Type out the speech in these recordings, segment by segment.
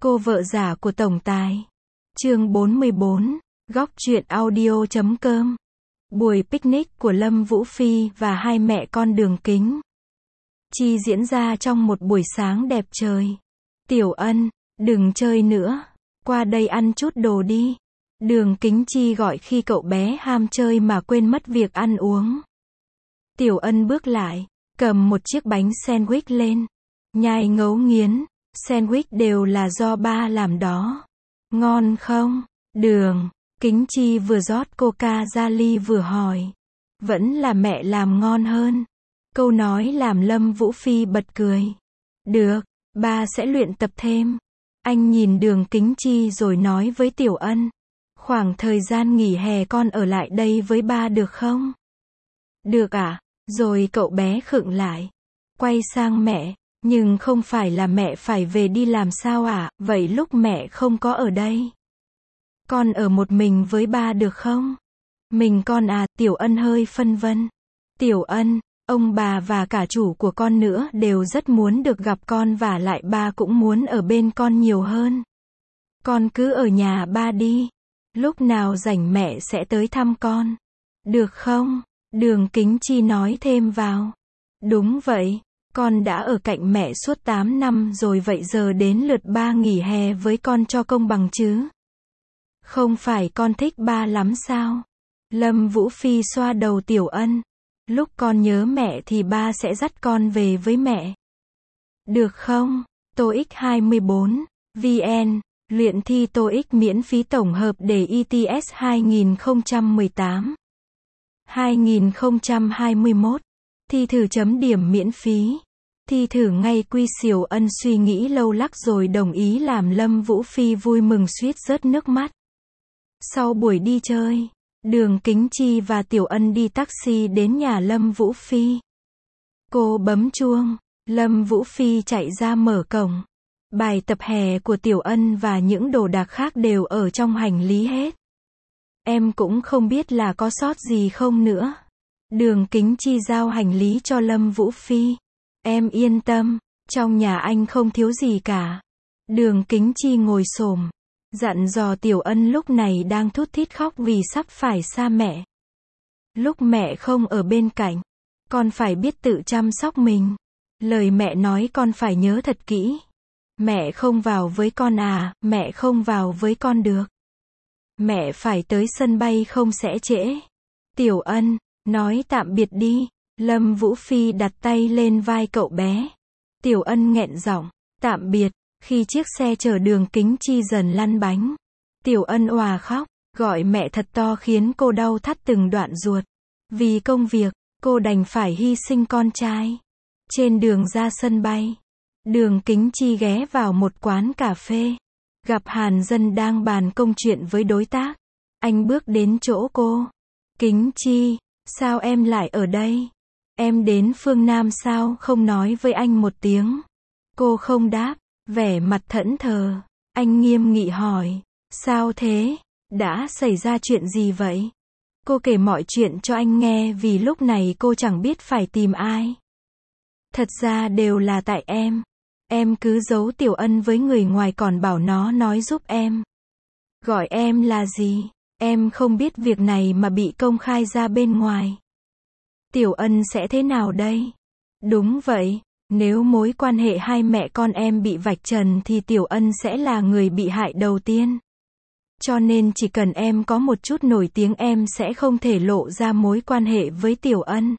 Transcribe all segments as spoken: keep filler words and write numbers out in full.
Cô vợ giả của tổng tài. Chương bốn mươi bốn, góc truyện audio chấm com. Buổi picnic của Lâm Vũ Phi và hai mẹ con Đường Kính Chi diễn ra trong một buổi sáng đẹp trời. Tiểu Ân, đừng chơi nữa, qua đây ăn chút đồ đi. Đường Kính Chi gọi khi cậu bé ham chơi mà quên mất việc ăn uống. Tiểu Ân bước lại, cầm một chiếc bánh sandwich lên, nhai ngấu nghiến. Sandwich đều là do ba làm đó. Ngon không? Đường Kính Chi vừa rót coca ra ly vừa hỏi. Vẫn là mẹ làm ngon hơn. Câu nói làm Lâm Vũ Phi bật cười. Được, ba sẽ luyện tập thêm. Anh nhìn Đường Kính Chi rồi nói với Tiểu Ân. Khoảng thời gian nghỉ hè con ở lại đây với ba được không? Được ạ. Rồi cậu bé khựng lại, quay sang mẹ. Nhưng không phải là mẹ phải về đi làm sao ạ? Vậy lúc mẹ không có ở đây, con ở một mình với ba được không? Mình con à? Tiểu Ân hơi phân vân. Tiểu Ân, ông bà và cả chủ của con nữa đều rất muốn được gặp con và lại ba cũng muốn ở bên con nhiều hơn. Con cứ ở nhà ba đi. Lúc nào rảnh mẹ sẽ tới thăm con. Được không? Đường Kính Chi nói thêm vào. Đúng vậy. Con đã ở cạnh mẹ suốt tám năm rồi, vậy giờ đến lượt ba nghỉ hè với con cho công bằng chứ. Không phải con thích ba lắm sao? Lâm Vũ Phi xoa đầu Tiểu Ân. Lúc con nhớ mẹ thì ba sẽ dắt con về với mẹ. Được không? TOEIC hai mươi bốn, vê en, luyện thi TOEIC miễn phí tổng hợp để i tê ét hai không một tám hai không hai mốt. Thi thử chấm điểm miễn phí. Thi thử ngay quy Siêu Ân suy nghĩ lâu lắc rồi đồng ý làm Lâm Vũ Phi vui mừng suýt rớt nước mắt. Sau buổi đi chơi, Đường Kính Chi và Tiểu Ân đi taxi đến nhà Lâm Vũ Phi. Cô bấm chuông, Lâm Vũ Phi chạy ra mở cổng. Bài tập hè của Tiểu Ân và những đồ đạc khác đều ở trong hành lý hết. Em cũng không biết là có sót gì không nữa. Đường Kính Chi giao hành lý cho Lâm Vũ Phi. Em yên tâm, trong nhà anh không thiếu gì cả. Đường Kính Chi ngồi xổm, dặn dò Tiểu Ân lúc này đang thút thít khóc vì sắp phải xa mẹ. Lúc mẹ không ở bên cạnh, con phải biết tự chăm sóc mình. Lời mẹ nói con phải nhớ thật kỹ. Mẹ không vào với con à? Mẹ không vào với con được. Mẹ phải tới sân bay không sẽ trễ. Tiểu Ân, nói tạm biệt đi. Lâm Vũ Phi đặt tay lên vai cậu bé. Tiểu Ân nghẹn giọng, tạm biệt. Khi chiếc xe chở Đường Kính Chi dần lăn bánh, Tiểu Ân òa khóc, gọi mẹ thật to khiến cô đau thắt từng đoạn ruột. Vì công việc, cô đành phải hy sinh con trai. Trên đường ra sân bay, Đường Kính Chi ghé vào một quán cà phê, gặp Hàn Dân đang bàn công chuyện với đối tác. Anh bước đến chỗ cô. Kính Chi, sao em lại ở đây? Em đến phương Nam sao không nói với anh một tiếng? Cô không đáp, vẻ mặt thẫn thờ. Anh nghiêm nghị hỏi, sao thế? Đã xảy ra chuyện gì vậy? Cô kể mọi chuyện cho anh nghe vì lúc này cô chẳng biết phải tìm ai. Thật ra đều là tại em. Em cứ giấu Tiểu Ân với người ngoài còn bảo nó nói giúp em. Gọi em là gì? Em không biết việc này mà bị công khai ra bên ngoài. Tiểu Ân sẽ thế nào đây? Đúng vậy, nếu mối quan hệ hai mẹ con em bị vạch trần thì Tiểu Ân sẽ là người bị hại đầu tiên. Cho nên chỉ cần em có một chút nổi tiếng em sẽ không thể lộ ra mối quan hệ với Tiểu Ân.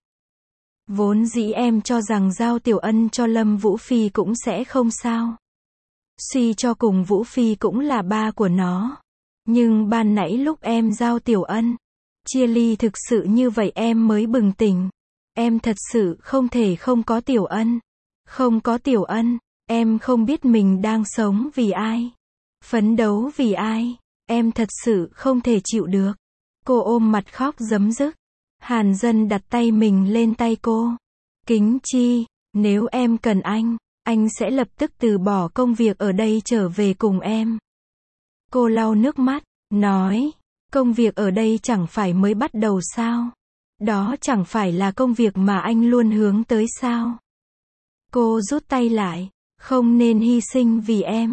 Vốn dĩ em cho rằng giao Tiểu Ân cho Lâm Vũ Phi cũng sẽ không sao. Suy cho cùng Vũ Phi cũng là ba của nó. Nhưng ban nãy lúc em giao Tiểu Ân, chia ly thực sự như vậy em mới bừng tỉnh. Em thật sự không thể không có Tiểu Ân. Không có Tiểu Ân, em không biết mình đang sống vì ai. Phấn đấu vì ai. Em thật sự không thể chịu được. Cô ôm mặt khóc rấm rứt. Hàn Dân đặt tay mình lên tay cô. Kính Chi, nếu em cần anh, anh sẽ lập tức từ bỏ công việc ở đây trở về cùng em. Cô lau nước mắt, nói, công việc ở đây chẳng phải mới bắt đầu sao? Đó chẳng phải là công việc mà anh luôn hướng tới sao? Cô rút tay lại, không nên hy sinh vì em.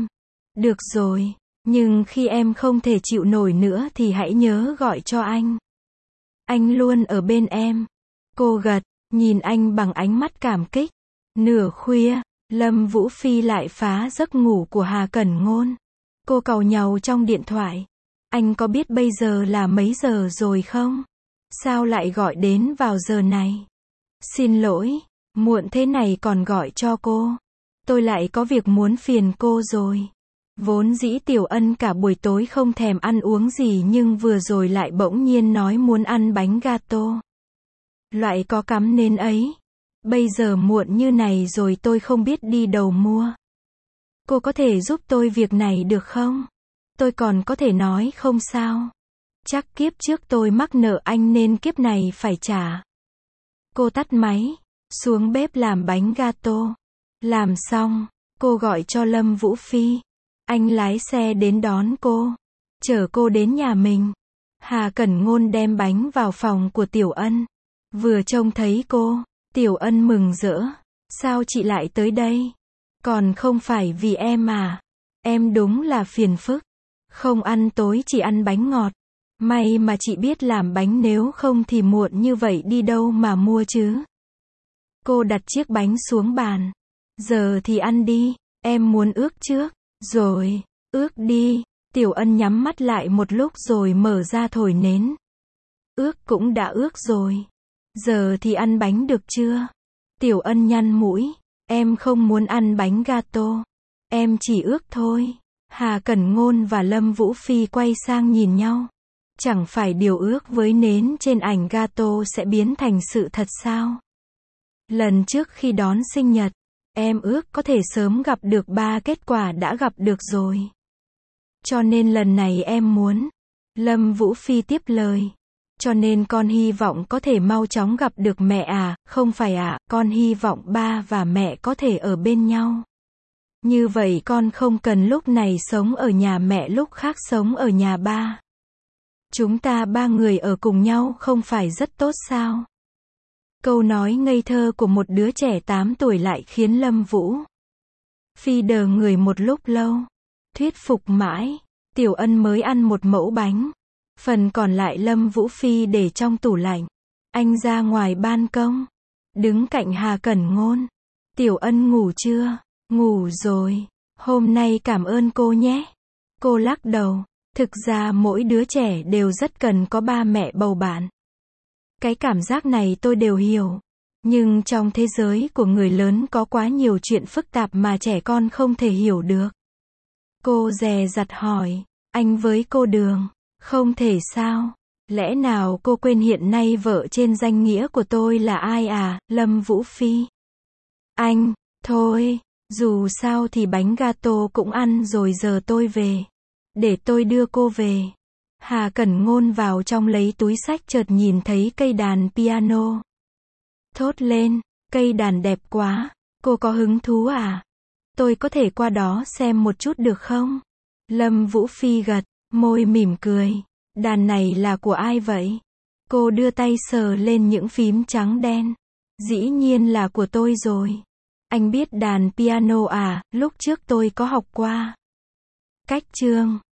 Được rồi, nhưng khi em không thể chịu nổi nữa thì hãy nhớ gọi cho anh. Anh luôn ở bên em. Cô gật, nhìn anh bằng ánh mắt cảm kích. Nửa khuya, Lâm Vũ Phi lại phá giấc ngủ của Hà Cẩn Ngôn. Cô càu nhàu trong điện thoại. Anh có biết bây giờ là mấy giờ rồi không? Sao lại gọi đến vào giờ này? Xin lỗi, muộn thế này còn gọi cho cô. Tôi lại có việc muốn phiền cô rồi. Vốn dĩ Tiểu Ân cả buổi tối không thèm ăn uống gì nhưng vừa rồi lại bỗng nhiên nói muốn ăn bánh gato. Loại có cắm nến ấy. Bây giờ muộn như này rồi tôi không biết đi đâu mua. Cô có thể giúp tôi việc này được không? Tôi còn có thể nói không sao. Chắc kiếp trước tôi mắc nợ anh nên kiếp này phải trả. Cô tắt máy, xuống bếp làm bánh gato. Làm xong, cô gọi cho Lâm Vũ Phi. Anh lái xe đến đón cô, chở cô đến nhà mình. Hà Cẩn Ngôn đem bánh vào phòng của Tiểu Ân. Vừa trông thấy cô, Tiểu Ân mừng rỡ. Sao chị lại tới đây? Còn không phải vì em à? Em đúng là phiền phức. Không ăn tối chỉ ăn bánh ngọt. May mà chị biết làm bánh, nếu không thì muộn như vậy đi đâu mà mua chứ. Cô đặt chiếc bánh xuống bàn. Giờ thì ăn đi, em muốn ước trước. Rồi, ước đi. Tiểu Ân nhắm mắt lại một lúc rồi mở ra thổi nến. Ước cũng đã ước rồi. Giờ thì ăn bánh được chưa? Tiểu Ân nhăn mũi. Em không muốn ăn bánh gato. Em chỉ ước thôi. Hà Cẩn Ngôn và Lâm Vũ Phi quay sang nhìn nhau. Chẳng phải điều ước với nến trên ảnh gato sẽ biến thành sự thật sao? Lần trước khi đón sinh nhật, em ước có thể sớm gặp được ba, kết quả đã gặp được rồi. Cho nên lần này em muốn. Lâm Vũ Phi tiếp lời. Cho nên con hy vọng có thể mau chóng gặp được mẹ à, không phải ạ, à, con hy vọng ba và mẹ có thể ở bên nhau. Như vậy con không cần lúc này sống ở nhà mẹ lúc khác sống ở nhà ba. Chúng ta ba người ở cùng nhau không phải rất tốt sao? Câu nói ngây thơ của một đứa trẻ tám tuổi lại khiến Lâm Vũ Phi đờ người một lúc lâu. Thuyết phục mãi, Tiểu Ân mới ăn một mẫu bánh. Phần còn lại Lâm Vũ Phi để trong tủ lạnh. Anh ra ngoài ban công, đứng cạnh Hà Cẩn Ngôn. Tiểu Ân ngủ chưa? Ngủ rồi. Hôm nay cảm ơn cô nhé. Cô lắc đầu. Thực ra mỗi đứa trẻ đều rất cần có ba mẹ bầu bạn. Cái cảm giác này tôi đều hiểu. Nhưng trong thế giới của người lớn có quá nhiều chuyện phức tạp mà trẻ con không thể hiểu được. Cô dè dặt hỏi. Anh với cô Đường. Không thể sao? Lẽ nào cô quên hiện nay vợ trên danh nghĩa của tôi là ai à? Lâm Vũ Phi. Anh, thôi, dù sao thì bánh gato cũng ăn rồi, giờ tôi về. Để tôi đưa cô về. Hà Cẩn Ngôn vào trong lấy túi xách, chợt nhìn thấy cây đàn piano. Thốt lên, cây đàn đẹp quá. Cô có hứng thú à? Tôi có thể qua đó xem một chút được không? Lâm Vũ Phi gật, môi mỉm cười. Đàn này là của ai vậy? Cô đưa tay sờ lên những phím trắng đen. Dĩ nhiên là của tôi rồi. Anh biết đàn piano à? Lúc trước tôi có học qua. Cách chương